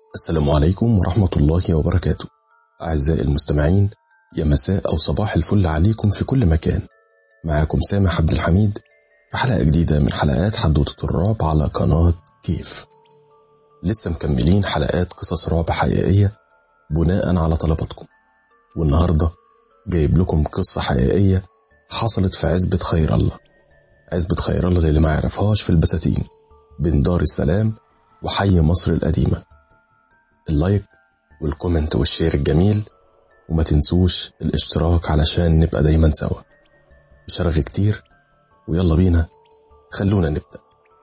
السلام عليكم ورحمة الله وبركاته. أعزائي المستمعين، يا مساء أو صباح الفل عليكم في كل مكان. معاكم سامح عبد الحميد في حلقة جديدة من حلقات حدوتة الرعب على قناة كيف. لسه مكملين حلقات قصص رعب حقيقية بناء على طلباتكم، والنهاردة جايب لكم قصة حقيقية حصلت في عزبة خير الله. عزبة خير الله اللي ما يعرفهاش في البساتين بين دار السلام وحي مصر القديمة. اللايك والكومنت والشير الجميل، وما تنسوش الاشتراك علشان نبقى دايما سوا. مش هرغي كتير ويلا بينا، خلونا نبدأ.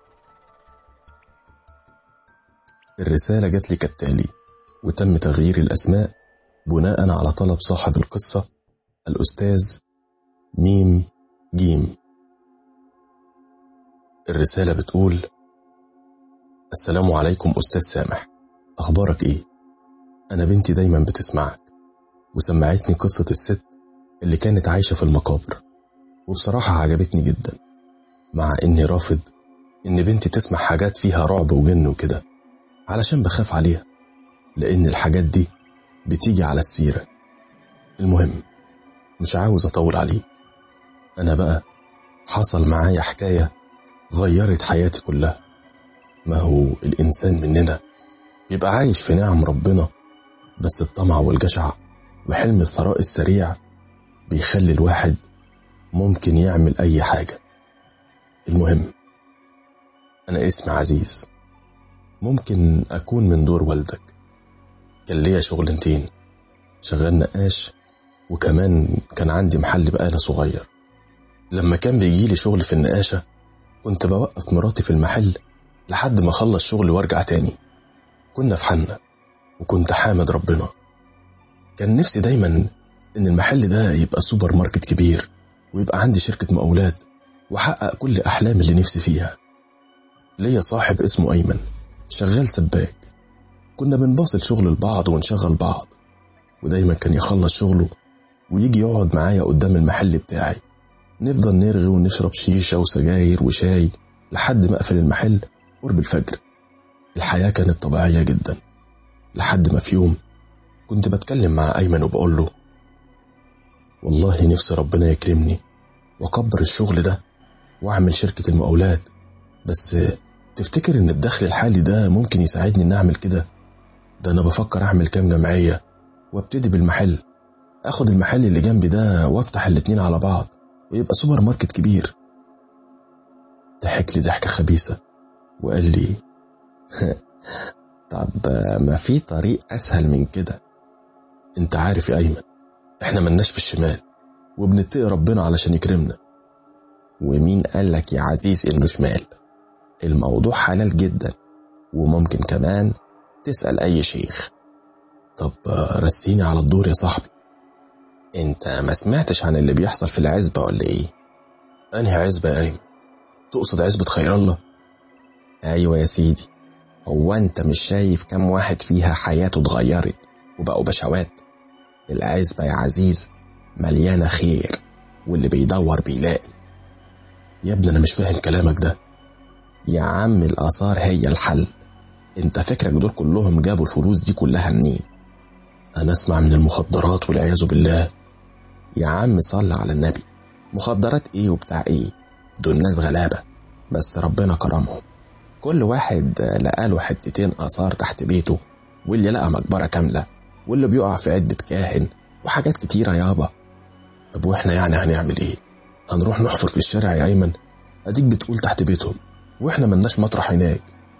الرسالة جات لي كالتالي، وتم تغيير الأسماء بناء على طلب صاحب القصة الأستاذ ميم جيم. الرسالة بتقول: السلام عليكم أستاذ سامح، أخبارك إيه؟ أنا بنتي دايما بتسمعك، وسمعتني قصة الست اللي كانت عايشة في المقابر، وبصراحة عجبتني جدا، مع إني رافض إن بنتي تسمع حاجات فيها رعب وجن وكده، علشان بخاف عليها، لأن الحاجات دي بتيجي على السيرة. المهم، مش عاوز أطول عليك. أنا بقى حصل معايا حكاية غيرت حياتي كلها. ما هو الإنسان مننا يبقى عايش في نعم ربنا، بس الطمع والجشع وحلم الثراء السريع بيخلي الواحد ممكن يعمل أي حاجة. المهم، أنا اسمي عزيز، ممكن أكون من دور والدك. كان ليا شغلانتين، شغال نقاش، وكمان كان عندي محل بقالة صغير. لما كان بيجيلي شغل في النقاشة كنت بوقف مراتي في المحل لحد ما أخلص شغل وارجع تاني. كنا في حنة، وكنت حامد ربنا. كان نفسي دايما إن المحل ده يبقى سوبر ماركت كبير، ويبقى عندي شركة مقاولات، وحقق كل أحلام اللي نفسي فيها. ليا صاحب اسمه أيمن، شغال سباك. كنا بنباصل شغل لبعض ونشغل بعض، ودايما كان يخلص شغله ويجي يقعد معايا قدام المحل بتاعي، نفضل نرغي ونشرب شيشة وسجاير وشاي لحد ما أقفل المحل قرب الفجر. الحياة كانت طبيعية جدا، لحد ما في يوم كنت بتكلم مع أيمن وبقول له: والله نفسي ربنا يكرمني وأكبر الشغل ده وأعمل شركة المقاولات، بس تفتكر إن الدخل الحالي ده ممكن يساعدني إن أعمل كده؟ ده أنا بفكر أعمل كام جمعية وابتدي بالمحل، أخد المحل اللي جنبي ده وافتح الاتنين على بعض ويبقى سوبر ماركت كبير. ضحك لي ضحكة خبيثة وقال لي: طب ما في طريق أسهل من كده. انت عارف يا أيمن، احنا ملناش في الشمال، وبنتقي ربنا علشان يكرمنا. ومين قالك يا عزيز انه شمال؟ الموضوع حلال جدا، وممكن كمان تسأل اي شيخ. طب رسيني على الدور يا صاحبي. انت ما سمعتش عن اللي بيحصل في العزبة ولا ايه؟ انهي عزبة يا أيمن؟ تقصد عزبة خير الله؟ ايوه يا سيدي. هو انت مش شايف كم واحد فيها حياته اتغيرت وبقوا بشوات؟ العزبة يا عزيز مليانة خير، واللي بيدور بيلاقي. يا ابني أنا مش فاهم كلامك ده. يا عم الآثار هي الحل. انت فكرك دول كلهم جابوا الفلوس دي كلها منين؟ أنا أسمع من المخدرات والعياذ بالله. يا عم صل على النبي، مخدرات ايه وبتاع ايه؟ دول ناس غلابة بس ربنا كرمهم. كل واحد لقاله حتتين آثار تحت بيته، واللي لقى مقبرة كاملة، واللي بيقع في عدة كاهن وحاجات كتيرة يابا. طب واحنا يعني هنعمل ايه؟ هنروح نحفر في الشارع يا أيمن؟ اديك بتقول تحت بيتهم، واحنا ملناش مطرح هناك.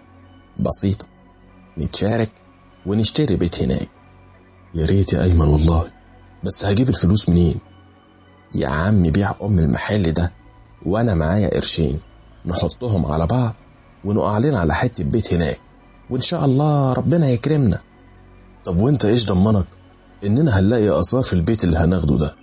بسيطة، نتشارك ونشتري بيت هناك. يا ريت يا أيمن والله، بس هجيب الفلوس منين؟ يا عم بيع المحل ده وانا معايا قرشين، نحطهم على بعض ونقع لنا على حتة بيت هناك، وإن شاء الله ربنا يكرمنا. طب وانت ايش ضمنك اننا هنلاقي آثار في البيت اللي هناخده ده؟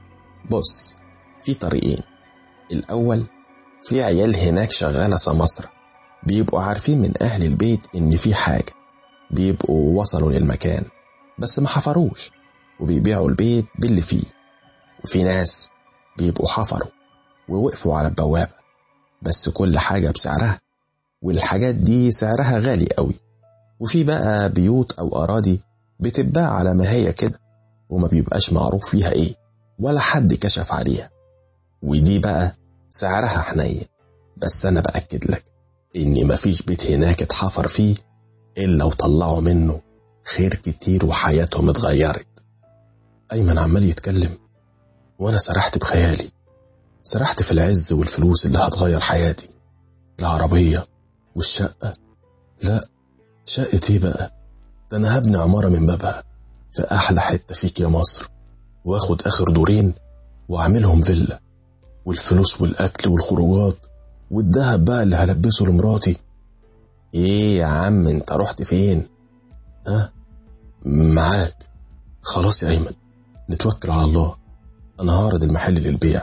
بص، في طريقين. الأول، في عيال هناك شغالة سمسرة، بيبقوا عارفين من أهل البيت إن في حاجة، بيبقوا وصلوا للمكان بس ما حفروش، وبيبيعوا البيت باللي فيه. وفي ناس بيبقوا حفروا ووقفوا على البوابة، بس كل حاجة بسعرها، والحاجات دي سعرها غالي قوي. وفي بقى بيوت أو أراضي بتتباع على ما هي كده، وما بيبقاش معروف فيها إيه ولا حد كشف عليها، ودي بقى سعرها حنين. بس أنا بأكد لك إن مفيش بيت هناك اتحفر فيه إلا وطلعوا منه خير كتير وحياتهم اتغيرت. أيمن عمال يتكلم وأنا سرحت بخيالي، سرحت في العز والفلوس اللي هتغير حياتي، العربية والشقة. لا، شقة ايه بقى؟ ده أنا هبني عمارة من بابها في أحلى حتة فيك يا مصر، واخد آخر دورين وأعملهم فيلا، والفلوس والأكل والخروجات والدهب بقى اللي هلبسه لمراتي. ايه يا عم انت رحت فين؟ ها معاك. خلاص يا أيمن، نتوكل على الله، أنا هعرض المحل للبيع.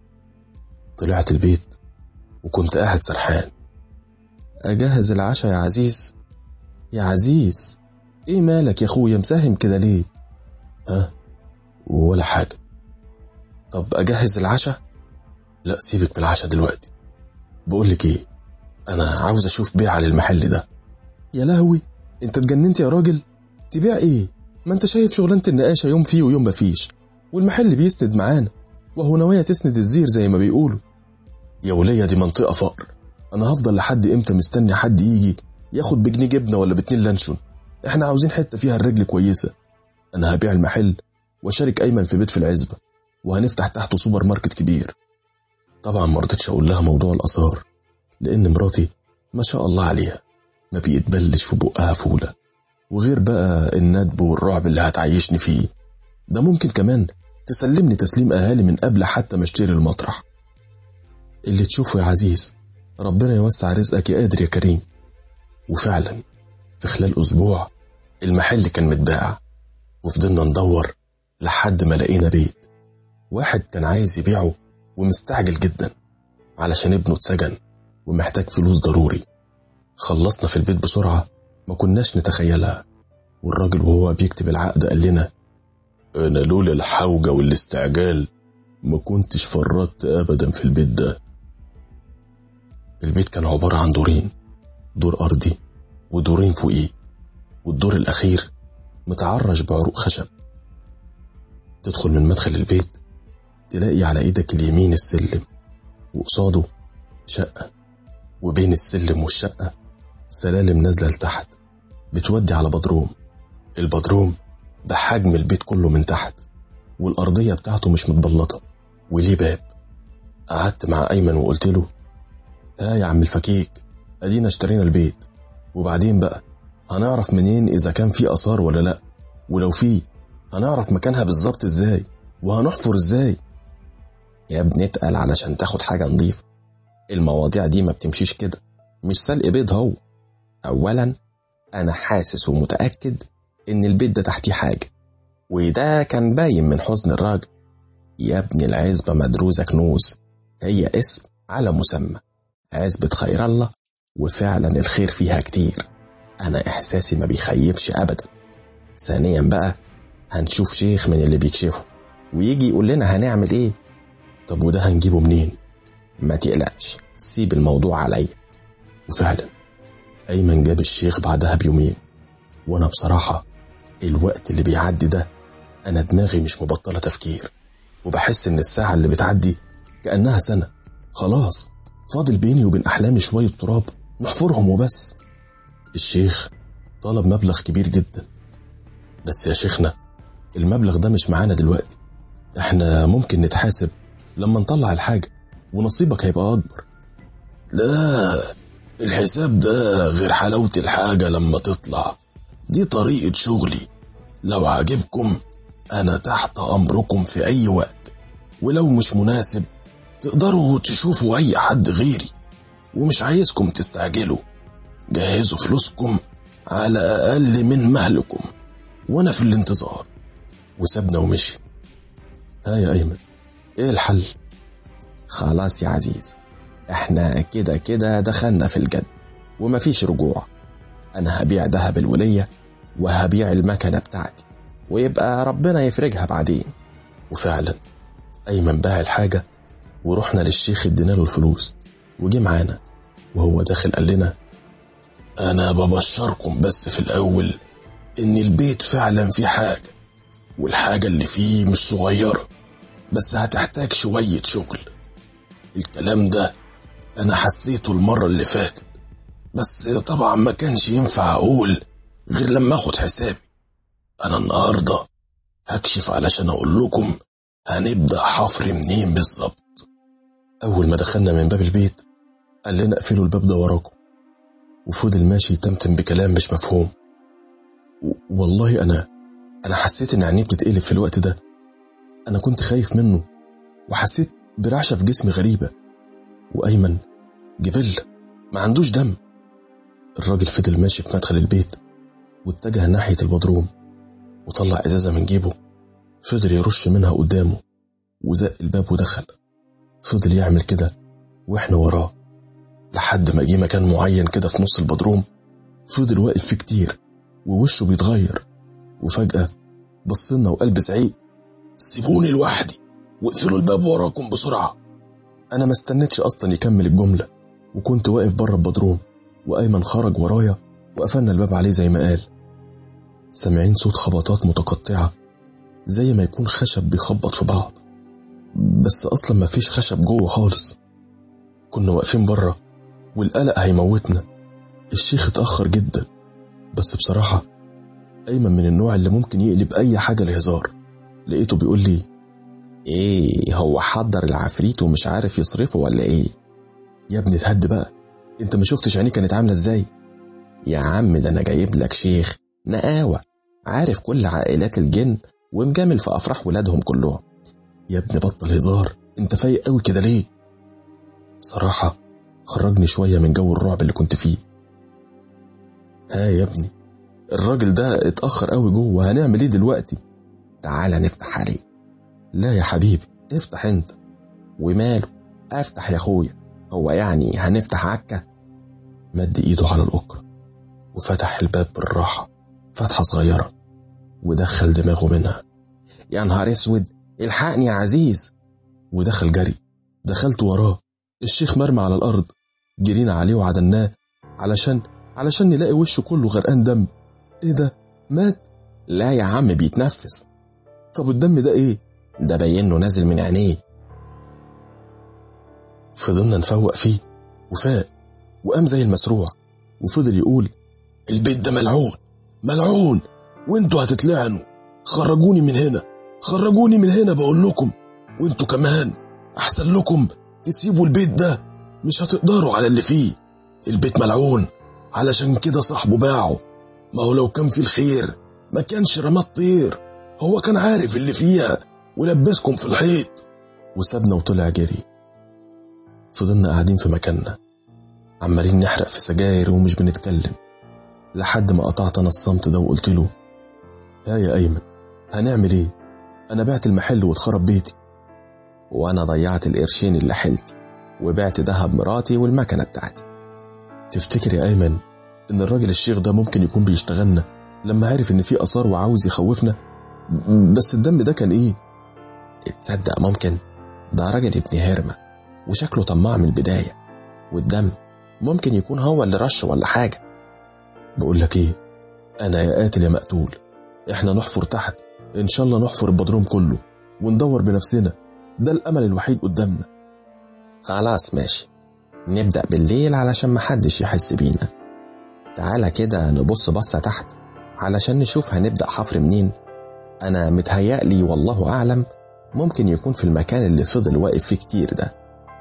طلعت البيت وكنت قاعد سرحان. أجهز العشاء يا عزيز. يا عزيز، ايه مالك يا اخويا مساهم كده ليه؟ ها ولا حاجة. طب أجهز العشاء؟ لا سيبك بالعشاء دلوقتي، بقولك ايه، أنا عاوز أشوف بيع للمحل ده. يا لهوي، انت اتجننت يا راجل؟ تبيع ايه؟ ما انت شايف شغلانة النقاشة يوم فيه ويوم مفيش، والمحل بيسند معانا، وهو نوايا تسند الزير زي ما بيقولوا. يا ولية دي منطقة فقر، أنا هفضل لحد إمتى مستني حد يجي ياخد بجنيه جبنة ولا ب2 لانشون؟ إحنا عاوزين حتة فيها الرجل كويسة. أنا هبيع المحل وشارك أيمن في بيت في العزبة، وهنفتح تحته سوبر ماركت كبير. طبعا مرضتش أقول لها موضوع الآثار، لأن مراتي ما شاء الله عليها ما بيتبلش في بقها فولة، وغير بقى الندب والرعب اللي هتعيشني فيه ده، ممكن كمان تسلمني تسليم أهالي من قبل حتى ما اشتري المطرح. اللي تشوفه يا عزيز، ربنا يوسع رزقك يا قادر يا كريم. وفعلا في خلال أسبوع المحل كان متباع، وفضلنا ندور لحد ما لقينا بيت. واحد كان عايز يبيعه ومستعجل جدا علشان ابنه اتسجن ومحتاج فلوس ضروري. خلصنا في البيت بسرعة ما كناش نتخيلها، والراجل وهو بيكتب العقد قال لنا: أنا لولا الحوجة والاستعجال ما كنتش فرطت أبدا في البيت ده. البيت كان عبارة عن دورين، دور أرضي ودورين فوقيه، والدور الأخير متعرش بعروق خشب. تدخل من مدخل البيت تلاقي على ايدك اليمين السلم، وقصاده شقة، وبين السلم والشقة سلالم نازلة لتحت بتودي على بدروم. البدروم بحجم البيت كله من تحت، والأرضية بتاعته مش متبلطة وليه باب. قعدت مع أيمن وقلت له: يا عم الفكيك، أدينا اشترينا البيت، وبعدين بقى هنعرف منين إذا كان فيه آثار ولا لأ؟ ولو فيه هنعرف مكانها بالظبط إزاي؟ وهنحفر إزاي؟ يا ابني اتقل علشان تاخد حاجة نظيفة، المواضيع دي ما بتمشيش كده، مش سلق بيض. هو أولا أنا حاسس ومتأكد إن البيت ده تحتيه حاجة، وده كان باين من حزن الراجل. يا ابني العزبة مدروسة كنوز، هي اسم على مسمى، عزبة خير الله، وفعلا الخير فيها كتير، أنا إحساسي ما بيخيبش أبدا. ثانيا بقى هنشوف شيخ من اللي بيكشفه ويجي يقول لنا هنعمل إيه. طب وده هنجيبه منين؟ ما تقلقش، سيب الموضوع عليا. وفعلا أيمن جاب الشيخ بعدها بيومين، وأنا بصراحة الوقت اللي بيعدي ده أنا دماغي مش مبطلة تفكير، وبحس إن الساعة اللي بتعدي كأنها سنة. خلاص فاضل بيني وبين أحلامي شوية تراب نحفرهم وبس. الشيخ طلب مبلغ كبير جدا، بس يا شيخنا المبلغ ده مش معانا دلوقتي، احنا ممكن نتحاسب لما نطلع الحاجة ونصيبك هيبقى أكبر. لا، الحساب ده غير حلاوة الحاجة لما تطلع، دي طريقة شغلي، لو عجبكم أنا تحت أمركم في أي وقت، ولو مش مناسب تقدروا تشوفوا أي حد غيري، ومش عايزكم تستعجلوا، جهزوا فلوسكم على أقل من مهلكم وأنا في الانتظار. وسابنا ومشي. يا أيمن إيه الحل؟ خلاص يا عزيز، احنا كده كده دخلنا في الجد ومفيش رجوع. أنا هبيع دهب الولية وهبيع المكنة بتاعتي، ويبقى ربنا يفرجها بعدين. وفعلا أيمن باع الحاجة ورحنا للشيخ ادينا له الفلوس، وجي معانا وهو داخل قال لنا: أنا ببشركم بس في الأول إن البيت فعلا فيه حاجة، والحاجة اللي فيه مش صغيرة، بس هتحتاج شوية شغل. الكلام ده أنا حسيته المرة اللي فاتت، بس طبعا ما كانش ينفع أقول غير لما أخد حسابي. أنا النهاردة هكشف علشان أقول لكم هنبدأ حفر منين بالظبط. أول ما دخلنا من باب البيت قال لنا اقفلوا الباب ده وراكم، وفضل ماشي يتمتم بكلام مش مفهوم. والله أنا حسيت إن عينيه بتتقلب في الوقت ده. أنا كنت خايف منه، وحسيت برعشة في جسمي غريبة. وأيمن جبل ما عندوش دم. الراجل فضل ماشي في مدخل البيت واتجه ناحية البدروم، وطلع إزازة من جيبه، فضل يرش منها قدامه وزق الباب ودخل. فضل يعمل كده وإحنا وراه لحد ما جه مكان معين كده في نص البدروم. فضل واقف فيه كتير ووشه بيتغير، وفجأة بصلنا وقلب زعيق: سيبوني لوحدي واقفلوا الباب وراكم بسرعة. أنا ما استنيتش أصلا يكمل الجملة، وكنت واقف بره البدروم، وأيمن خرج ورايا وقفلنا الباب عليه زي ما قال. سامعين صوت خبطات متقطعة زي ما يكون خشب بيخبط في بعض، بس أصلا ما فيش خشب جوه خالص. كنا واقفين بره والقلق هيموتنا. الشيخ اتأخر جدا، بس بصراحة أيمن من النوع اللي ممكن يقلب أي حاجة لهزار. لقيته بيقول لي: ايه هو حضر العفريت ومش عارف يصرفه ولا ايه؟ يا ابني اتهد بقى، انت ما شفتش عينيه كانت عاملة ازاي؟ يا عم ده انا جايب لك شيخ نقاوة، عارف كل عائلات الجن ومجامل في افراح ولادهم كلهم. يا ابني بطل هزار، انت فايق قوي كده ليه؟ صراحة خرجني شوية من جو الرعب اللي كنت فيه. ها يا ابني، الراجل ده اتأخر قوي جوه، هنعمل ايه دلوقتي؟ تعالى نفتح عليه. لا يا حبيبي، افتح انت. وماله، افتح يا اخويا، هو يعني هنفتح عكة؟ مد ايده على الأكرة وفتح الباب بالراحة فتحة صغيرة ودخل دماغه منها. يا نهار اسود، الحقني يا عزيز. ودخل جري. دخلت وراه. الشيخ مرمى على الأرض، جرينا عليه وعدلناه علشان نلاقي وشه كله غرقان دم. ايه ده، مات؟ لا يا عم بيتنفس. طب الدم ده ايه؟ ده باينه نازل من عينيه. فضلنا نفوق فيه وفاق وقام زي المسروع، وفضل يقول: البيت ده ملعون ملعون، وانتوا هتتلعنوا. خرجوني من هنا، خرجوني من هنا بقول لكم، وانتوا كمان احسن لكم تسيبوا البيت ده، مش هتقدروا على اللي فيه. البيت ملعون، علشان كده صاحبه باعه. ما هو لو كان فيه الخير ما كانش رماه طير، هو كان عارف اللي فيها ولبسكم في الحيط. وسابنا وطلع جري. فضلنا قاعدين في مكاننا عمالين نحرق في سجاير ومش بنتكلم، لحد ما قطعت انا الصمت ده وقلت له: ها يا أيمن، هنعمل ايه؟ انا بعت المحل واتخرب بيتي. وانا ضيعت القرشين اللي حيلتي وبعت دهب مراتي والمكنة بتاعتي. تفتكر يا أيمن ان الراجل الشيخ ده ممكن يكون بيشتغلنا لما عارف ان في آثار وعاوز يخوفنا؟ بس الدم ده كان ايه؟ تصدق ممكن، ده راجل ابن هرمة وشكله طماع من البداية، والدم ممكن يكون هو اللي رش ولا حاجة. بقول لك ايه، انا يا قاتل يا مقتول. احنا نحفر تحت، ان شاء الله نحفر البدروم كله وندور بنفسنا، ده الامل الوحيد قدامنا. خلاص ماشي، نبدأ بالليل علشان محدش يحس بينا. تعالى كده نبص بصة تحت علشان نشوف هنبدأ حفر منين. انا متهيألي والله اعلم ممكن يكون في المكان اللي فضل واقف فيه كتير ده.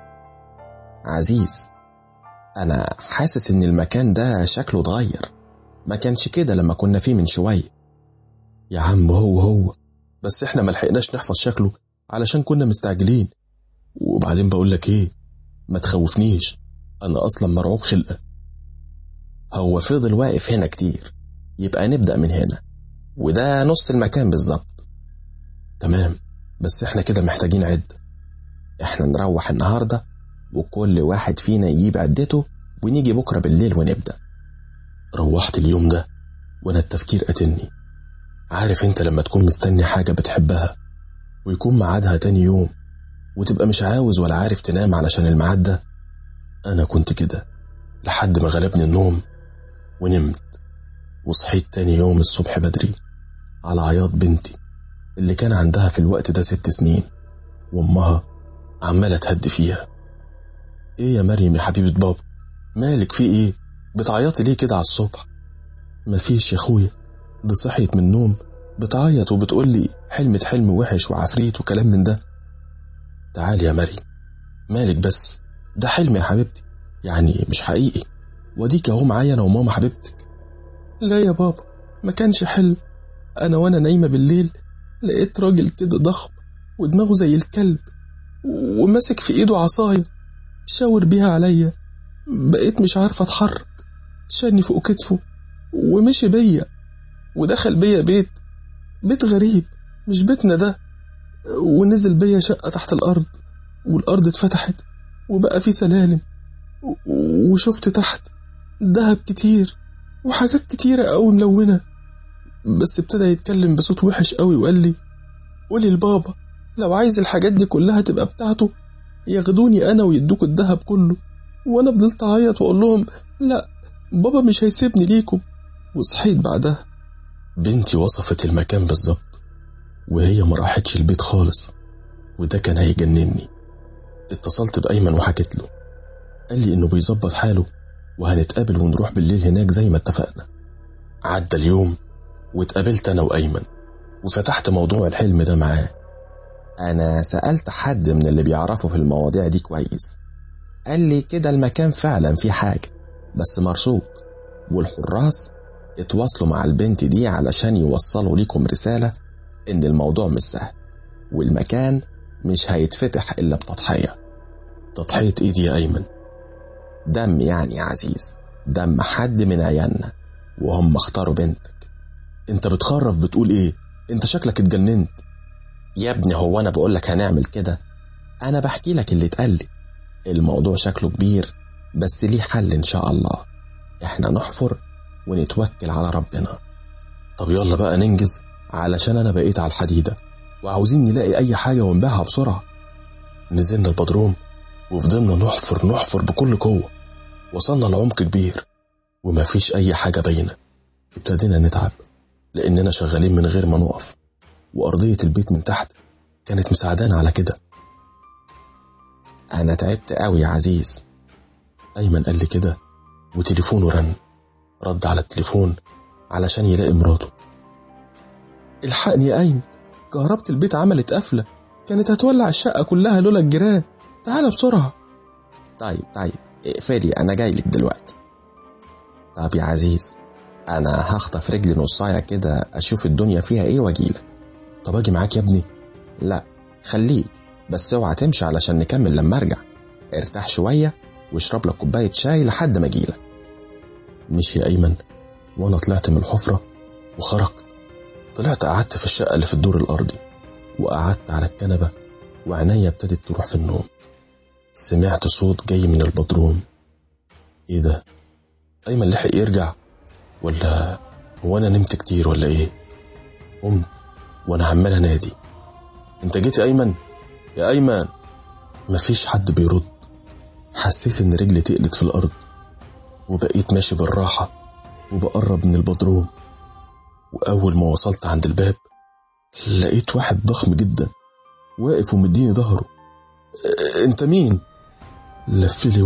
عزيز، انا حاسس ان المكان ده شكله اتغير، ما كانش كده لما كنا فيه من شوية. يا عم هو بس احنا ملحقناش نحفظ شكله علشان كنا مستعجلين. وبعدين بقول لك ايه، ما تخوفنيش، انا اصلا مرعوب خلقة. هو فضل واقف هنا كتير، يبقى نبدأ من هنا، وده نص المكان بالظبط. تمام، بس احنا كده محتاجين عد. احنا نروح النهاردة وكل واحد فينا يجيب عدته ونيجي بكرة بالليل ونبدأ. روحت اليوم ده وانا التفكير قتلني. عارف انت لما تكون مستني حاجة بتحبها ويكون ميعادها تاني يوم وتبقى مش عاوز ولا عارف تنام علشان الميعاد ده؟ انا كنت كده لحد ما غلبني النوم ونمت، وصحيت تاني يوم الصبح بدري على عياط بنتي اللي كان عندها في الوقت ده 6 سنين، وامها عمالة تهدي فيها. ايه يا مريم يا حبيبة بابا، مالك في ايه؟ بتعيطي ليه كده على الصبح؟ مفيش يا اخويا، دي صحيت من النوم بتعيط وبتقول لي حلمت حلم وحش وعفريت وكلام من ده. تعالي يا مريم، مالك بس؟ ده حلم يا حبيبتي، يعني مش حقيقي، وديك اهو معايا انا وماما حبيبتك. لا يا بابا، ما كانش حلم. انا وانا نايمة بالليل لقيت راجل كده ضخم ودماغه زي الكلب وماسك في ايده عصاية شاور بيها عليا، بقيت مش عارفة اتحرك، شالني فوق كتفه ومشي بيا ودخل بيا بيت غريب مش بيتنا ده، ونزل بيا شقة تحت الأرض، والأرض اتفتحت وبقى في سلالم، وشفت تحت دهب كتير وحاجات كتيرة قوي ملونة. بس ابتدى يتكلم بصوت وحش قوي وقال لي قولي لبابا لو عايز الحاجات دي كلها تبقى بتاعته ياخدوني أنا ويدوكوا الدهب كله. وأنا فضلت أعيط وأقول لهم لا، بابا مش هيسيبني ليكم. وصحيت بعدها. بنتي وصفت المكان بالظبط، وهي ما راحتش البيت خالص، وده كان هيجنني. اتصلت بأيمن وحكيت له، قال لي إنه بيظبط حاله وهنتقابل ونروح بالليل هناك زي ما اتفقنا. عدى اليوم واتقابلت أنا وأيمن وفتحت موضوع الحلم ده معاه. أنا سألت حد من اللي بيعرفوا في المواضيع دي كويس، قال لي كده المكان فعلا فيه حاجة بس مرصود، والحراس اتواصلوا مع البنت دي علشان يوصلوا ليكم رسالة إن الموضوع مش سهل والمكان مش هيتفتح إلا بتضحية. تضحية إيه دي يا أيمن؟ دم يعني يا عزيز، دم حد من عيالنا وهم اختاروا بنتك. انت بتخرف بتقول ايه؟ انت شكلك اتجننت يا ابني. هو انا بقولك هنعمل كده؟ انا بحكي لك اللي اتقالي. الموضوع شكله كبير بس ليه حل ان شاء الله. احنا نحفر ونتوكل على ربنا. طب يلا بقى ننجز علشان انا بقيت على الحديدة وعاوزين نلاقي اي حاجة ونبيعها بسرعة. نزلنا البدروم وفضلنا نحفر بكل قوة. وصلنا لعمق كبير وما فيش اي حاجة باينة. ابتدينا نتعب لاننا شغالين من غير ما نقف، وارضية البيت من تحت كانت مساعدانا على كده. انا تعبت قوي يا عزيز. ايمن قال لي كده وتليفونه رد على التليفون علشان يلاقي مراته. الحقني يا ايمن، كهربة البيت عملت قفلة، كانت هتولع الشقة كلها لولا الجيران، تعال بسرعة. طيب اقفلي، انا جايلك دلوقتي. طب يا عزيز، انا هخطف رجلي نصاية كده اشوف الدنيا فيها ايه واجيلك. طب اجي معاك يا ابني؟ لا خليك، بس اوعى تمشي علشان نكمل لما ارجع. ارتاح شوية واشرب لك كوباية شاي لحد ما اجيلك. مشي يا ايمن، وانا طلعت من الحفرة وخرجت. طلعت قعدت في الشقة اللي في الدور الارضي، وقعدت على الكنبة وعناية ابتدت تروح في النوم. سمعت صوت جاي من البدروم. ايه ده؟ ايمن لحق يرجع ولا هو انا نمت كتير ولا ايه؟ قمت وانا عمال انادي، انت جيت يا ايمن؟ يا ايمن. مفيش حد بيرد. حسيت ان رجلي تقلت في الارض، وبقيت ماشي بالراحة وبقرب من البدروم. واول ما وصلت عند الباب لقيت واحد ضخم جدا واقف ومديني ظهره. انت مين؟ لفلي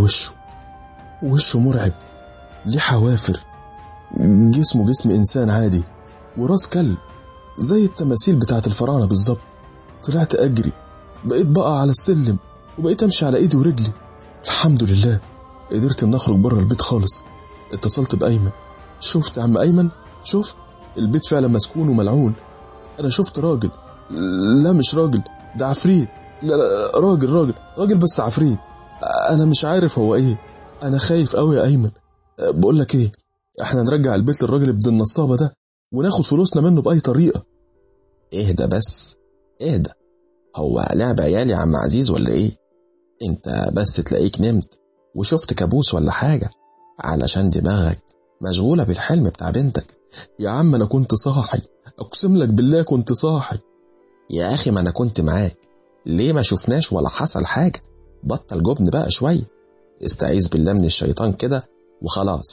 وشه مرعب، ليه حوافر، جسمه جسم انسان عادي وراس كلب زي التماثيل بتاعت الفراعنة بالظبط. طلعت اجري، بقيت بقى على السلم وبقيت امشي على ايدي ورجلي. الحمد لله قدرت ان اخرج بره البيت خالص. اتصلت بايمن. شفت يا عم ايمن؟ شفت البيت فعلا مسكون وملعون. انا شفت راجل، لا مش راجل، ده عفريت. لا راجل بس عفريت. انا مش عارف هو ايه. انا خايف قوي يا ايمن. بقول لك ايه، احنا نرجع البيت للراجل ابن النصابة ده وناخد فلوسنا منه بأي طريقة. اهدى بس اهدى، هو لعب عيالي يا عم عزيز ولا ايه؟ انت بس تلاقيك نمت وشفت كابوس ولا حاجة علشان دماغك مشغولة بالحلم بتاع بنتك. يا عم انا كنت صاحي، اقسم لك بالله كنت صاحي. يا اخي ما انا كنت معاك، ليه ما شفناش ولا حصل حاجة؟ بطل جبن بقى شوية، استعيذ بالله من الشيطان كده وخلاص.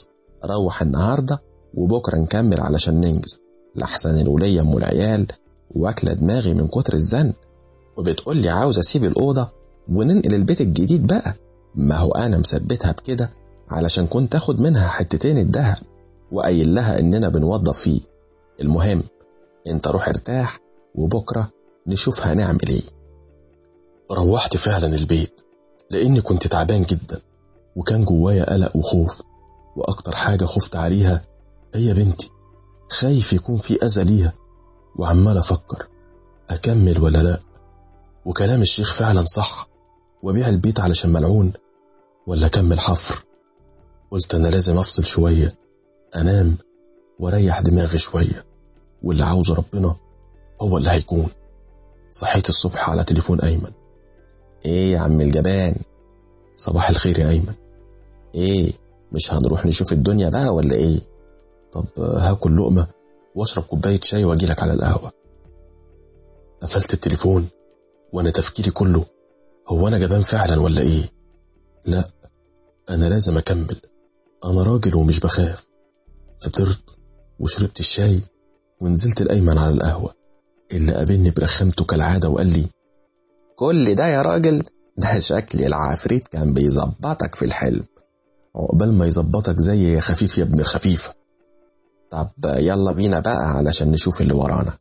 روح النهاردة وبكرة نكمل علشان ننجز، لحسن الولية ام العيال واكلة دماغي من كتر الزن، وبتقول لي عاوز اسيب الأوضة وننقل البيت الجديد بقى. ما هو انا مثبتها بكده علشان كنت اخد منها حتتين الدهب وقايل لها اننا بنوظف فيه. المهم انت روح ارتاح وبكرة نشوف هنعمل ايه. روحت فعلا البيت لاني كنت تعبان جدا وكان جوايا قلق وخوف، واكتر حاجة خفت عليها هي بنتي. خايف يكون في اذى ليها، وعمال افكر اكمل ولا لا، وكلام الشيخ فعلا صح، وبيع البيت علشان ملعون ولا اكمل حفر. قلت انا لازم افصل شوية، انام وريح دماغي شوية، واللي عاوزه ربنا هو اللي هيكون. صحيت الصبح على تليفون ايمن. ايه يا عم الجبان؟ صباح الخير يا ايمن. ايه مش هنروح نشوف الدنيا بقى ولا ايه؟ طب هاكل لقمة واشرب كوباية شاي واجيلك على القهوة. قفلت التليفون وانا تفكيري كله هو انا جبان فعلا ولا ايه؟ لا، انا لازم اكمل، انا راجل ومش بخاف. فطرت وشربت الشاي ونزلت الأيمن على القهوة، اللي قابلني برخامته كالعادة وقال لي كل ده يا راجل؟ ده شكل العفريت كان بيظبطك في الحلم. عقبال ما يظبطك زي يا خفيف يا ابن الخفيفة. طب يلا بينا بقى علشان نشوف اللي ورانا.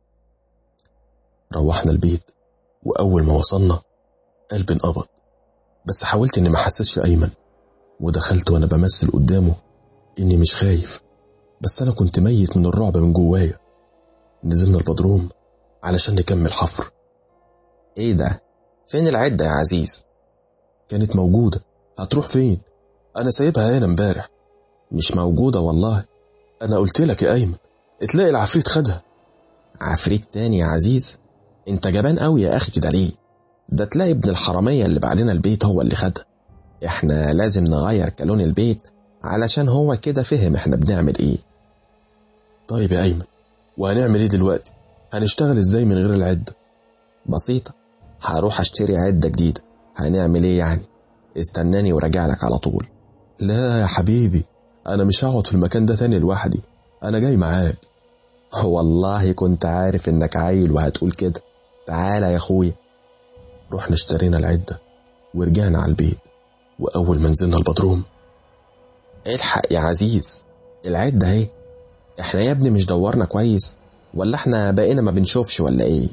روحنا البيت، وأول ما وصلنا قلبي انقبض، بس حاولت إني ما حسسش أيمن، ودخلت وأنا بمثل قدامه إني مش خايف، بس أنا كنت ميت من الرعب من جوايا. نزلنا البدروم علشان نكمل حفر. ايه ده؟ فين العدة يا عزيز؟ كانت موجودة. هتروح فين؟ أنا سايبها هنا امبارح. مش موجودة والله. أنا قلت لك يا أيمن، تلاقي العفريت خدها. عفريت تاني يا عزيز؟ انت جبان قوي يا أخي كده ليه؟ ده تلاقي ابن الحرامية اللي بعلنا البيت هو اللي خدها. احنا لازم نغير كالون البيت علشان هو كده فهم احنا بنعمل ايه. طيب يا أيمن، وهنعمل ايه دلوقتي؟ هنشتغل ازاي من غير العدة؟ بسيطة، هروح اشتري عدة جديدة. هنعمل ايه يعني؟ استناني وراجع لك على طول. لا يا حبيبي، انا مش هقعد في المكان ده تاني لوحدي، انا جاي معاك. والله كنت عارف انك عيل وهتقول كده. تعالى يا اخويا. رحنا اشترينا العدة ورجعنا على البيت، واول ما نزلنا البدروم الحق يا عزيز، العدة اهي. احنا يا ابني مش دورنا كويس ولا احنا بقينا ما بنشوفش ولا ايه؟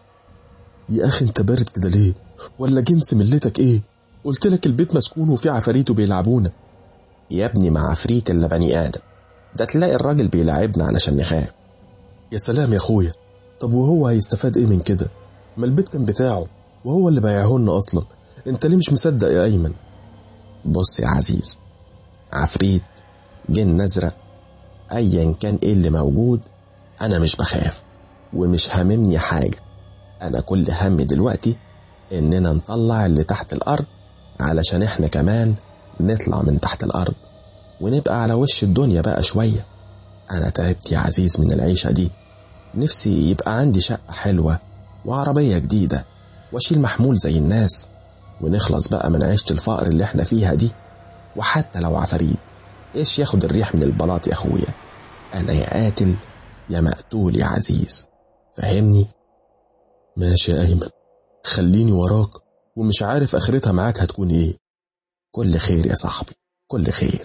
يا اخي انت بارد كده ليه؟ ولا جنس ملتك ايه؟ قلت لك البيت مسكون وفي عفاريت وبيلعبونا. يا ابني مع عفريت الا بني ادم، ده تلاقي الراجل بيلعبنا علشان نخاف. يا سلام يا اخويا، طب وهو هيستفاد ايه من كده؟ ما البيت كان بتاعه وهو اللي بايعهولنا اصلا. انت ليه مش مصدق يا ايمن؟ بص يا عزيز، عفريت، جن ازرق، ايا كان ايه اللي موجود، انا مش بخاف ومش هاممني حاجة. انا كل همي دلوقتي اننا نطلع اللي تحت الارض علشان احنا كمان نطلع من تحت الارض ونبقى على وش الدنيا بقى شوية. انا تعبت يا عزيز من العيشة دي. نفسي يبقى عندي شقة حلوة وعربية جديدة واشيل محمول زي الناس، ونخلص بقى من عيشة الفقر اللي احنا فيها دي. وحتى لو عفاريت ايش ياخد الريح من البلاط يا اخويا؟ انا يا قاتل يا مقتول يا عزيز، فهمني؟ ماشي يا ايمن، خليني وراك، ومش عارف اخرتها معاك هتكون ايه. كل خير يا صاحبي، كل خير.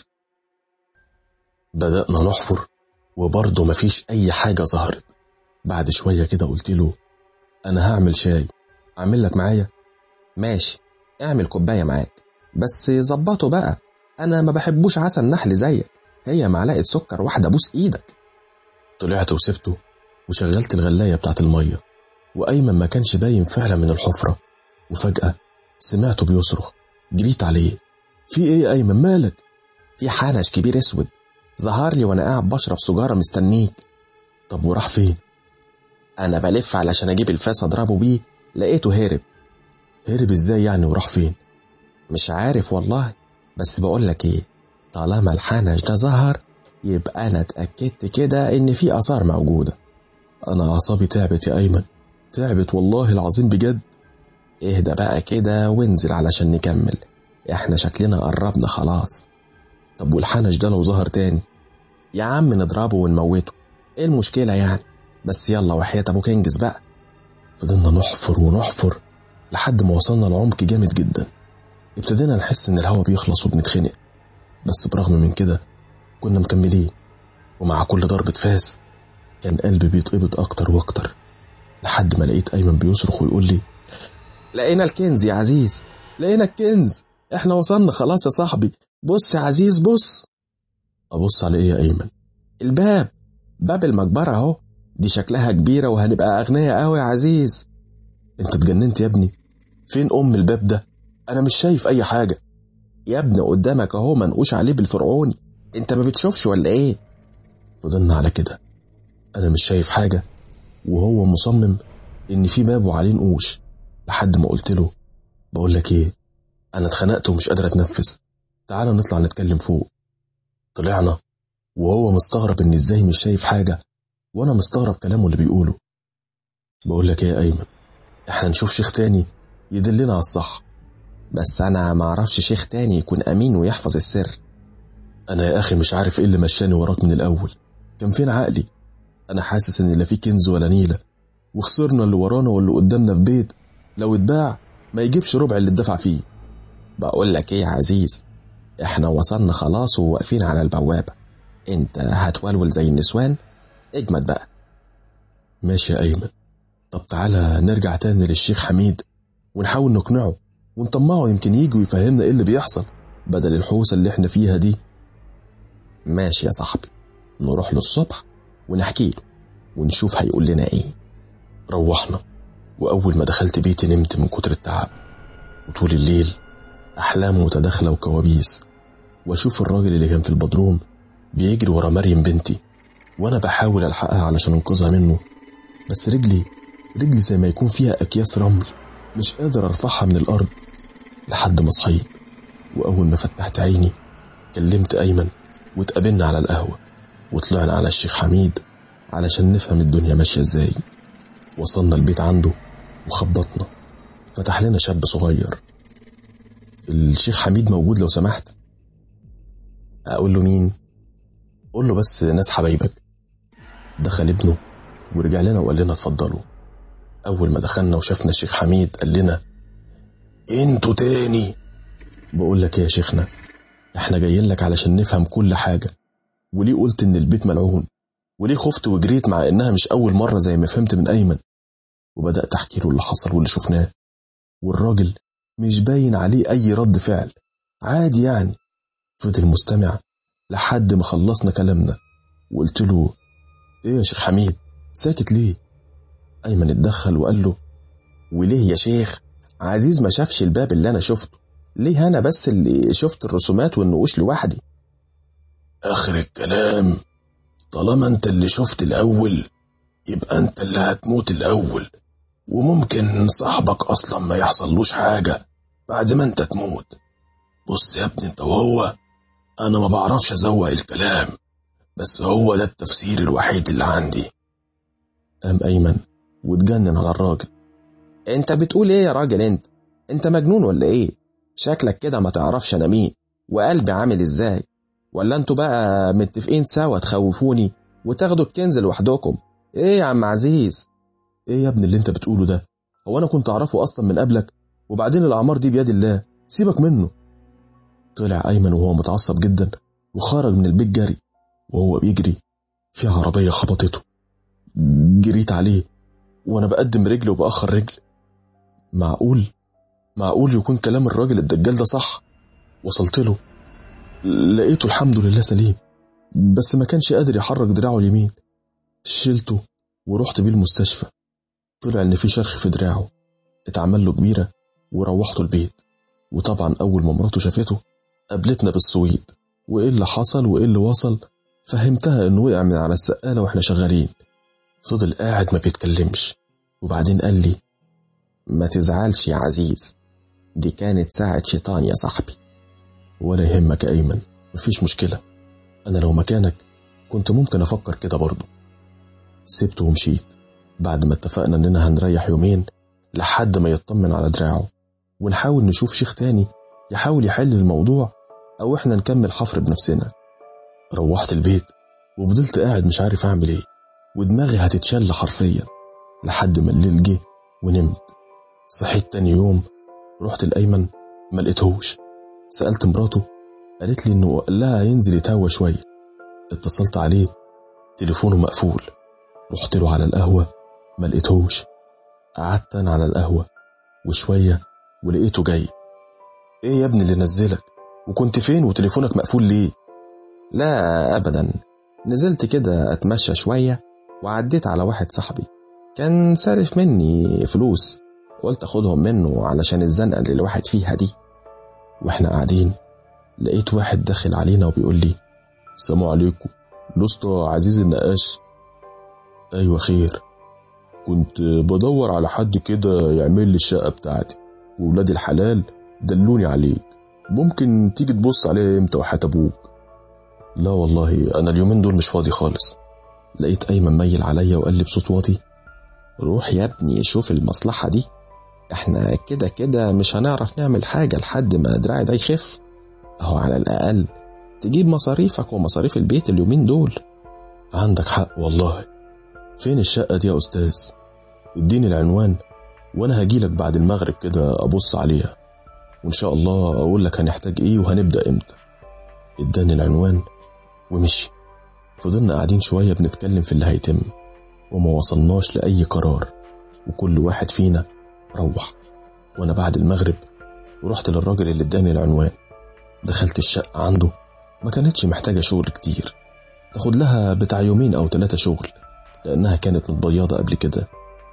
بدأنا نحفر وبرضه مفيش اي حاجة ظهرت. بعد شوية كده قلت له انا هعمل شاي، اعمل لك معايا؟ ماشي، اعمل كوباية معاك، بس ظبطه بقى، انا ما بحبوش عسل نحل زيك. هي معلقة سكر واحدة بوس ايدك. طلعت وسبته وشغلت الغلاية بتاعت المية، وأيمن ما كانش باين فعلا من الحفرة. وفجأة سمعته بيصرخ. جريت عليه. في ايه يا أيمن، مالك؟ في حنش كبير اسود ظهر لي وانا قاعد بشرب سجارة مستنيك. طب وراح فين؟ انا بلف علشان اجيب الفاس اضربه بيه، لقيته هرب. هرب ازاي يعني وراح فين؟ مش عارف والله، بس بقولك ايه، طالما الحنش ده ظهر يبقى انا اتأكدت كده ان في اثار موجودة. انا اعصابي تعبت يا أيمن، تعبت والله العظيم بجد. اهدى بقى كده وانزل علشان نكمل، احنا شكلنا قربنا خلاص. طب والحنش ده لو ظهر تاني؟ يا عم نضربه ونموته، ايه المشكلة يعني؟ بس يلا وحياة ابوك انجز بقى. فضلنا نحفر ونحفر لحد ما وصلنا لعمق جامد جدا. ابتدينا نحس ان الهواء بيخلص وبنتخنق، بس برغم من كده كنا مكملين. ومع كل ضربة فاس كان قلبي بيتقبض اكتر واكتر، لحد ما لقيت ايمن بيصرخ ويقول لي: لقينا الكنز يا عزيز، لقينا الكنز، احنا وصلنا خلاص يا صاحبي، بص يا عزيز بص. ابص على ايه يا ايمن؟ الباب، باب المقبرة اهو، دي شكلها كبيرة وهنبقى اغنياء قوي يا عزيز. انت اتجننت يا ابني؟ فين الباب ده؟ انا مش شايف اي حاجة. يا ابني قدامك اهو منقوش عليه بالفرعوني، انت ما بتشوفش ولا ايه؟ فضلنا على كده، انا مش شايف حاجة وهو مصمم ان في باب وعليه نقوش، لحد ما قلت له: بقول لك ايه، انا اتخنقت ومش قادر اتنفس، تعالى نطلع نتكلم فوق. طلعنا وهو مستغرب ان ازاي مش شايف حاجة، وانا مستغرب كلامه اللي بيقوله. بقول لك ايه يا ايمن، احنا نشوف شيخ تاني يدلنا على الصح. بس انا ما اعرفش شيخ تاني يكون امين ويحفظ السر. انا يا اخي مش عارف ايه اللي مشاني وراك من الاول، كان فين عقلي؟ انا حاسس ان لا في كنز ولا نيلة، وخسرنا اللي ورانا واللي قدامنا في بيت لو اتباع ما يجيبش ربع اللي اتدفع فيه. بقول لك ايه يا عزيز، احنا وصلنا خلاص وواقفين على البوابة، انت هتولول زي النسوان، اجمد بقى. ماشي يا ايمن، طب تعالى نرجع تاني للشيخ حميد ونحاول نقنعه ونطمعه، يمكن يجي ويفهمنا ايه اللي بيحصل بدل الحوسة اللي احنا فيها دي. ماشي يا صاحبي، نروح له الصبح ونحكي له ونشوف هيقول لنا ايه. روحنا، واول ما دخلت بيتي نمت من كتر التعب، وطول الليل احلام متداخلة وكوابيس، واشوف الراجل اللي كان في البدروم بيجري ورا مريم بنتي، وانا بحاول الحقها علشان انقذها منه، بس رجلي زي ما يكون فيها اكياس رمل، مش قادر ارفعها من الارض. لحد ما صحيت، واول ما فتحت عيني كلمت ايمن واتقابلنا على القهوة، وطلعنا على الشيخ حميد علشان نفهم الدنيا ماشية ازاي. وصلنا البيت عنده وخبطنا، فتح لنا شاب صغير: الشيخ حميد موجود لو سمحت. اقول له مين؟ قول له بس ناس حبايبك. دخل ابنه ورجع لنا وقال لنا اتفضلوا. اول ما دخلنا وشافنا الشيخ حميد قال لنا: انتوا تاني؟ بقول لك يا شيخنا، احنا جايين لك علشان نفهم كل حاجة، وليه قلت ان البيت ملعون، وليه خفت وجريت مع انها مش اول مرة زي ما فهمت من ايمن. وبدأت احكي له اللي حصل واللي شفناه، والراجل مش باين عليه اي رد فعل، عادي يعني. فضل مستمع لحد ما خلصنا كلامنا، وقلت له: ايه يا شيخ حميد ساكت ليه؟ ايمن اتدخل وقال له: وليه يا شيخ؟ عزيز ما شافش الباب اللي انا شفته، ليه انا بس اللي شفت الرسومات والنقوش لوحدي؟ اخر الكلام، طالما انت اللي شفت الاول يبقى انت اللي هتموت الاول، وممكن صاحبك اصلا ما يحصلوش حاجة بعد ما انت تموت. بص يا ابني انت وهو، انا ما بعرفش ازوق الكلام، بس هو ده التفسير الوحيد اللي عندي. قام ايمن واتجنن على الراجل: انت بتقول ايه يا راجل؟ انت مجنون ولا ايه؟ شكلك كده ما تعرفش انا مين وقلبي عامل ازاي، ولا انتوا بقى متفقين سوا تخوفوني وتاخدوا الكنز لوحدكم؟ ايه يا عم عزيز؟ ايه يا ابني اللي انت بتقوله ده؟ هو انا كنت اعرفه اصلا من قبلك؟ وبعدين الاعمار دي بيد الله، سيبك منه. طلع ايمن وهو متعصب جدا وخرج من البيت جري، وهو بيجري في عربية خبطته، جريت عليه وانا بقدم رجل وبأخر رجل. معقول يكون كلام الراجل الدجال ده صح؟ وصلت له، لقيته الحمد لله سليم، بس ما كانش قادر يحرك دراعه اليمين. شلته ورحت بيه المستشفى، طلع ان في شرخ في دراعه، اتعمل له كبيرة وروحته البيت. وطبعا اول ما مراته شافته قابلتنا بالصويت، وايه اللي حصل وايه اللي وصل، فهمتها انه وقع من على السقالة واحنا شغالين. فضل قاعد ما بيتكلمش، وبعدين قال لي: ما تزعلش يا عزيز، دي كانت ساعة شيطان يا صاحبي. ولا يهمك يا ايمن، مفيش مشكلة، انا لو مكانك كنت ممكن افكر كده برضه. سبته ومشيت بعد ما اتفقنا اننا هنريح يومين لحد ما يطمن على دراعه، ونحاول نشوف شيخ تاني يحاول يحل الموضوع أو إحنا نكمل حفر بنفسنا. روحت البيت وفضلت قاعد مش عارف أعمل إيه، ودماغي هتتشل حرفيا لحد ما الليل جه ونمت. صحيت تاني يوم رحت الأيمن ما لقيتهوش. سألت مراته قالت لي إنه قال لها ينزل يتهوى شوية. اتصلت عليه تليفونه مقفول. رحت له على القهوة ما لقيتهوش. قعدت أنا على القهوة وشوية ولقيته جاي. إيه يا ابني اللي نزلك؟ وكنت فين وتليفونك مقفول ليه؟ لا أبدا، نزلت كده أتمشى شوية وعديت على واحد صاحبي كان سارف مني فلوس، قلت أخدهم منه علشان الزنقة اللي الواحد فيها دي. وإحنا قاعدين لقيت واحد داخل علينا وبيقول لي السلام عليكم، الأسطى عزيز النقاش. أيوة خير، كنت بدور على حد كده يعمل لي الشقة بتاعتي، وولاد الحلال دلوني عليك، ممكن تيجي تبص عليها امتى وحياة أبوك؟ لا والله أنا اليومين دول مش فاضي خالص. لقيت أيمن ميل عليا وقال لي بصوت واطي روح يا ابني شوف المصلحة دي، احنا كده كده مش هنعرف نعمل حاجة لحد ما دراعي ده يخف، اهو على الأقل تجيب مصاريفك ومصاريف البيت اليومين دول. عندك حق والله. فين الشقة دي يا أستاذ؟ اديني العنوان وأنا هجيلك بعد المغرب كده أبص عليها، وإن شاء الله أقول لك هنحتاج إيه وهنبدأ إمتى. اداني العنوان ومشي. فضلنا قاعدين شوية بنتكلم في اللي هيتم، وما وصلناش لأي قرار، وكل واحد فينا روح. وأنا بعد المغرب ورحت للراجل اللي اداني العنوان. دخلت الشقة عنده، ما كانتش محتاجة شغل كتير، تاخد لها بتاع 2 أو 3 شغل لأنها كانت متبيضة قبل كده.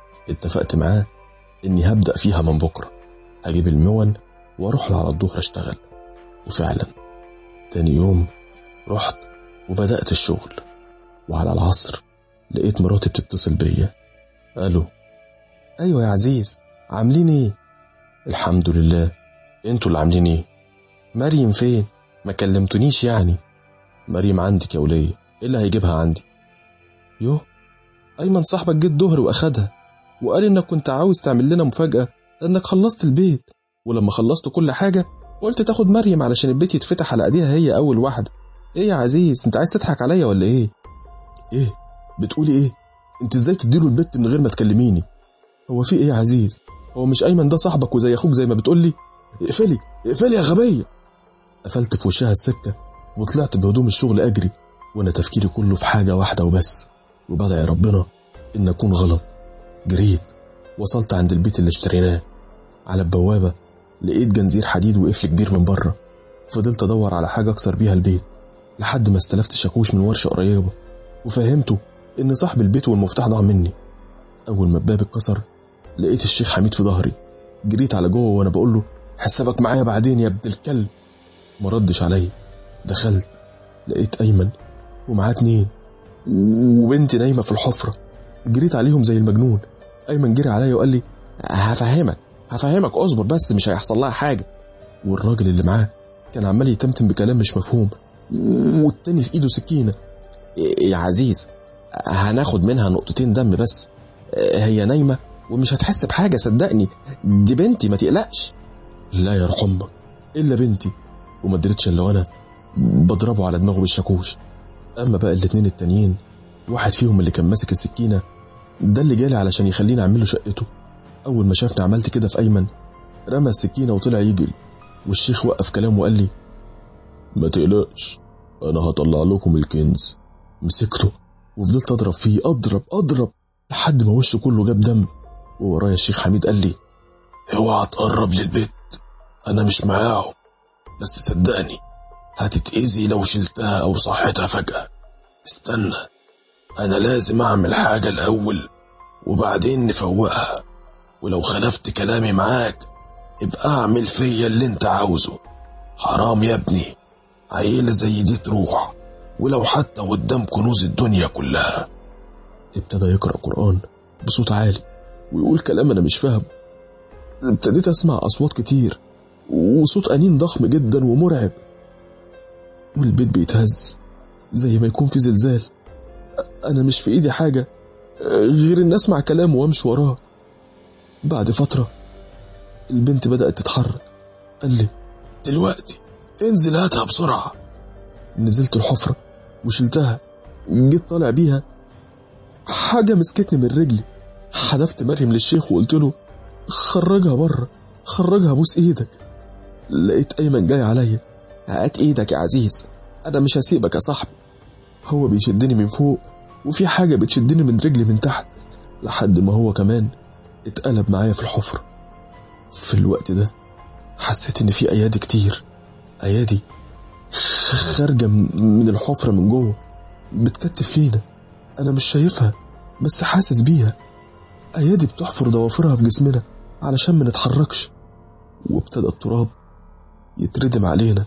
اتفقت معاه إني هبدأ فيها من بكرة، هجيب المون واروح على الظهر اشتغل. وفعلا تاني يوم رحت وبدأت الشغل، وعلى العصر لقيت مراتي بتتصل بيا. الو. ايوه يا عزيز، عاملين ايه؟ الحمد لله، انتوا اللي عاملين ايه؟ مريم فين؟ ما كلمتونيش يعني. مريم عندك يا وليه، ايه اللي هيجيبها عندي؟ يوه، ايمن صاحبك جه الظهر واخدها، وقال انك كنت عاوز تعمل لنا مفاجأة لانك خلصت البيت، ولما خلصت كل حاجة قلت تاخد مريم علشان البيت يتفتح على ايديها هي اول واحدة. ايه يا عزيز، انت عايز تضحك عليا ولا ايه؟ ايه بتقولي ايه؟ انت ازاي تديله البيت من غير ما تكلميني؟ هو في ايه يا عزيز؟ هو مش ايمن ده صاحبك وزي اخوك زي ما بتقولي؟ اقفلي اقفلي يا غبية. قفلت في وشها السكة وطلعت بهدوم الشغل اجري، وانا تفكيري كله في حاجة واحدة وبس، وبدعي ربنا ان اكون غلط. جريت وصلت عند البيت اللي اشتريناه. على البوابة لقيت جنزير حديد وقفل كبير من بره. فضلت ادور على حاجة اكسر بيها البيت لحد ما استلفت شاكوش من ورشة قريبة، وفهمته ان صاحب البيت والمفتاح ضاع مني. اول ما الباب اتكسر لقيت الشيخ حميد في ظهري. جريت على جوه وانا بقول له حسابك معايا بعدين يا ابن الكلب. ما ردش عليا. دخلت لقيت ايمن ومعاه 2 وبنتي نايمة في الحفرة. جريت عليهم زي المجنون. ايمن جري عليا وقال لي هفهمك اصبر بس، مش هيحصل لها حاجة. والراجل اللي معاه كان عمال يتمتم بكلام مش مفهوم، والتاني في ايده سكينة. يا عزيز هناخد منها نقطتين دم بس، هي نايمة ومش هتحس بحاجة صدقني، دي بنتي ما تقلقش. لا يا رحمك، إلا بنتي. وما دريتش الا وانا بضربه على دماغه بالشاكوش. اما بقى الاتنين التانيين، واحد فيهم اللي كان ماسك السكينة ده اللي جالي علشان يخليني اعمله شقته. اول ما شافني عملت كده في ايمن رمى السكينة وطلع يجري. والشيخ وقف كلامه وقال لي ما تقلقش، انا هطلع لكم الكنز. مسكته وفضلت اضرب فيه، اضرب لحد ما وشه كله جاب دم. وورايا الشيخ حميد قال لي اوعى تقرب للبيت، انا مش معاهم، بس صدقني هتتأذي لو شلتها او صحتها فجأة. استنى، انا لازم اعمل حاجة الاول وبعدين نفوقها، ولو خلفت كلامي معاك ابقى اعمل فيا اللي انت عاوزه. حرام يا ابني عيلة زي دي تروح، ولو حتى قدام كنوز الدنيا كلها. ابتدى يقرأ قرآن بصوت عالي ويقول كلام انا مش فاهم. ابتديت اسمع اصوات كتير وصوت انين ضخم جدا ومرعب، والبيت بيتهز زي ما يكون في زلزال. انا مش في ايدي حاجة غير ان اسمع كلامه وامشي وراه. بعد فترة البنت بدأت تتحرك. قال لي دلوقتي انزل هاتها بسرعة. نزلت الحفرة وشلتها، جيت طالع بيها، حاجة مسكتني من رجلي. حدفت مريم للشيخ وقلت له خرجها بره، خرجها، بوس ايدك. لقيت ايمن جاي عليا. هات ايدك يا عزيز، انا مش هسيبك يا صاحبي. هو بيشدني من فوق وفي حاجة بتشدني من رجلي من تحت، لحد ما هو كمان اتقلب معايا في الحفرة. في الوقت ده حسيت ان في ايادي كتير، ايادي خارجة من الحفرة من جوه، بتكتف فينا. انا مش شايفها بس حاسس بيها. ايادي بتحفر ضوافرها في جسمنا علشان ما نتحركش. وابتدى التراب يتردم علينا،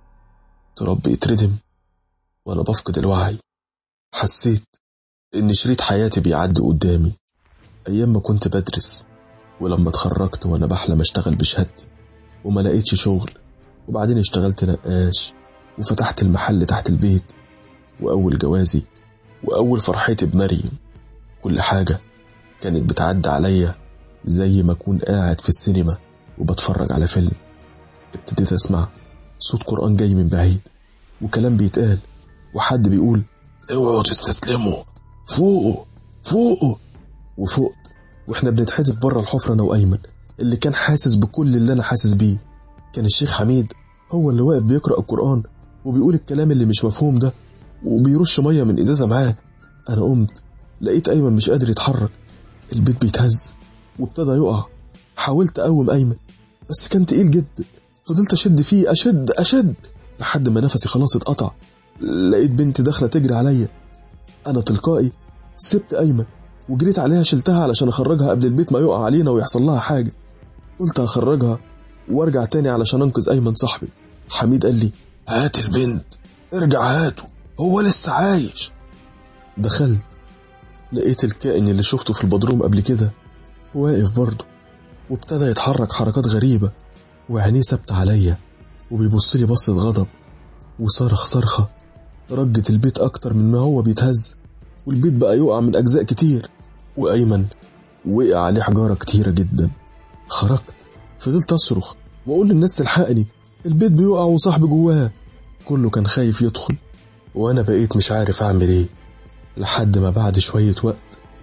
تراب بيتردم وانا بفقد الوعي. حسيت ان شريط حياتي بيعدي قدامي، ايام ما كنت بدرس، ولما اتخرجت وانا بحلم اشتغل بشهادتي وما لقيتش شغل، وبعدين اشتغلت نقاش وفتحت المحل تحت البيت، واول جوازي واول فرحتي بمريم. كل حاجة كانت بتعدي عليا زي ما اكون قاعد في السينما وبتفرج على فيلم. ابتديت اسمع صوت قرآن جاي من بعيد، وكلام بيتقال، وحد بيقول اوعوا تستسلموا، فوقوا فوقوا. وفوقت واحنا بنتحدف بره الحفرة انا وايمن، اللي كان حاسس بكل اللي انا حاسس بيه. كان الشيخ حميد هو اللي واقف بيقرأ القرآن وبيقول الكلام اللي مش مفهوم ده، وبيرش مية من ازازة معاه. انا قمت لقيت ايمن مش قادر يتحرك، البيت بيتهز وابتدى يقع. حاولت اقوم ايمن بس كان تقيل جدا، فضلت اشد فيه، اشد لحد ما نفسي خلاص اتقطع. لقيت بنتي داخله تجري عليا. انا تلقائي سبت ايمن وجريت عليها، شلتها علشان اخرجها قبل البيت ما يقع علينا ويحصل لها حاجه. قلت هخرجها وارجع تاني علشان انقذ ايمن صاحبي. حميد قال لي هات البنت، ارجع هاته، هو لسه عايش. دخلت لقيت الكائن اللي شفته في البدروم قبل كده واقف برضه، وابتدى يتحرك حركات غريبة، وعينيه ثابتة عليا وبيبص لي بصة غضب، وصرخ صرخة رجت البيت أكتر من ما هو بيتهز، والبيت بقى يقع من أجزاء كتير، وأيمن وقع عليه حجارة كتيرة جدا. خرجت، فضلت أصرخ وأقول للناس تلحقني، البيت بيقع وصاحبي جواه. كله كان خايف يدخل، وأنا بقيت مش عارف أعمل إيه. لحد ما بعد شوية وقت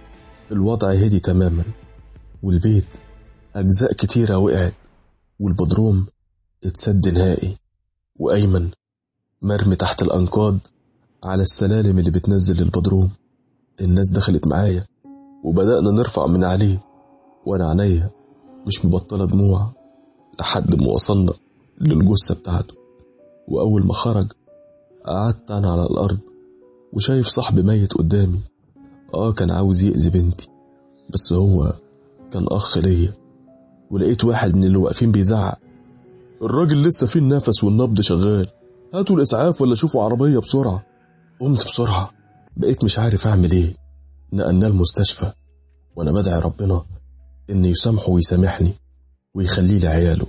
الوضع هدي تماما، والبيت أجزاء كتيرة وقعت، والبدروم اتسد نهائي، وأيمن مرمي تحت الأنقاض على السلالم اللي بتنزل للبدروم. الناس دخلت معايا وبدأنا نرفع من عليه، وأنا عينيا مش مبطلة دموع لحد ما وصلنا للجثة بتاعته. وأول ما خرج قعدت أنا على الأرض وشايف صاحبي ميت قدامي. كان عاوز يأذي بنتي، بس هو كان أخ ليا. ولقيت واحد من اللي واقفين بيزعق الراجل لسه فيه النفس والنبض شغال، هاتوا الإسعاف ولا شوفوا عربية بسرعة. قمت بسرعة، بقيت مش عارف أعمل إيه. نقلنا المستشفى وأنا بدعي ربنا إن يسامحه ويسامحني ويخلي لي عياله.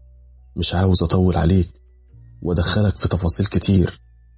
مش عاوز أطول عليك وأدخلك في تفاصيل كتير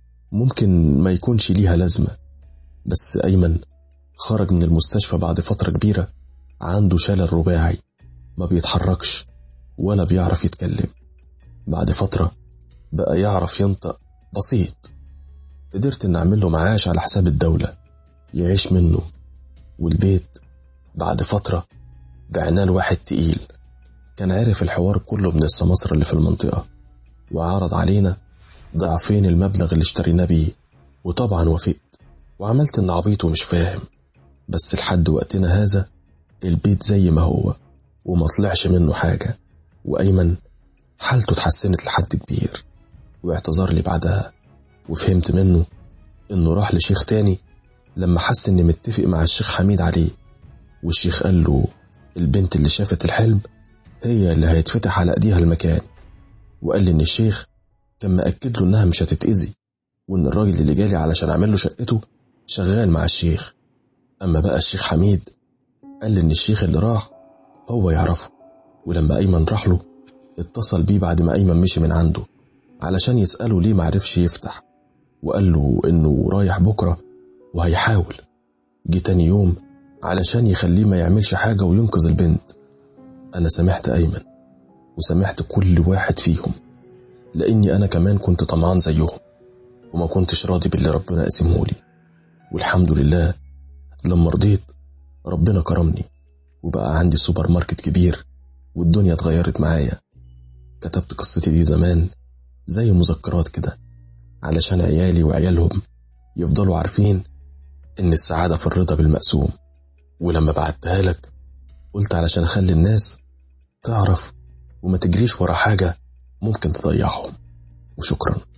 ممكن ما يكونش ليها لازمة، بس أيمن خرج من المستشفى بعد فترة كبيرة عنده شلل رباعي، ما بيتحركش ولا بيعرف يتكلم. بعد فترة بقى يعرف ينطق بسيط. قدرت ان اعمل له معاش على حساب الدولة يعيش منه، والبيت بعد فترة بعنا له واحد تقيل كان عارف الحوار كله من السماسرة اللي في المنطقة، وعرض علينا ضعفين المبلغ اللي اشترينا بيه. وطبعا وافقت وعملت ان عبيط ومش فاهم، بس لحد وقتنا هذا البيت زي ما هو وما طلعش منه حاجة. وأيمن حالته اتحسنت لحد كبير، واعتذر لي بعدها، وفهمت منه انه راح لشيخ تاني لما حس اني متفق مع الشيخ حميد عليه. والشيخ قال له البنت اللي شافت الحلم هي اللي هيتفتح على ايديها المكان، وقال لي ان الشيخ كان مأكد له انها مش هتتأذي، وان الراجل اللي جالي علشان اعمل له شقته شغال مع الشيخ. اما بقى الشيخ حميد قال لي ان الشيخ اللي راح هو يعرفه، ولما ايمن راح له اتصل بيه بعد ما ايمن مشي من عنده علشان يسأله ليه معرفش يفتح، وقال له انه رايح بكرة وهيحاول. جه تاني يوم علشان يخليه ما يعملش حاجة وينقذ البنت. انا سامحت ايمن وسامحت كل واحد فيهم، لأني أنا كمان كنت طمعان زيهم، وما كنتش راضي باللي ربنا قسمهولي. والحمد لله لما رضيت ربنا كرمني وبقى عندي سوبر ماركت كبير، والدنيا اتغيرت معايا. كتبت قصتي دي زمان زي مذكرات كده علشان عيالي وعيالهم يفضلوا عارفين إن السعادة في الرضا بالمقسوم. ولما بعتها لك قلت علشان أخلي الناس تعرف وما تجريش ورا حاجة ممكن تضيعهم. وشكرا.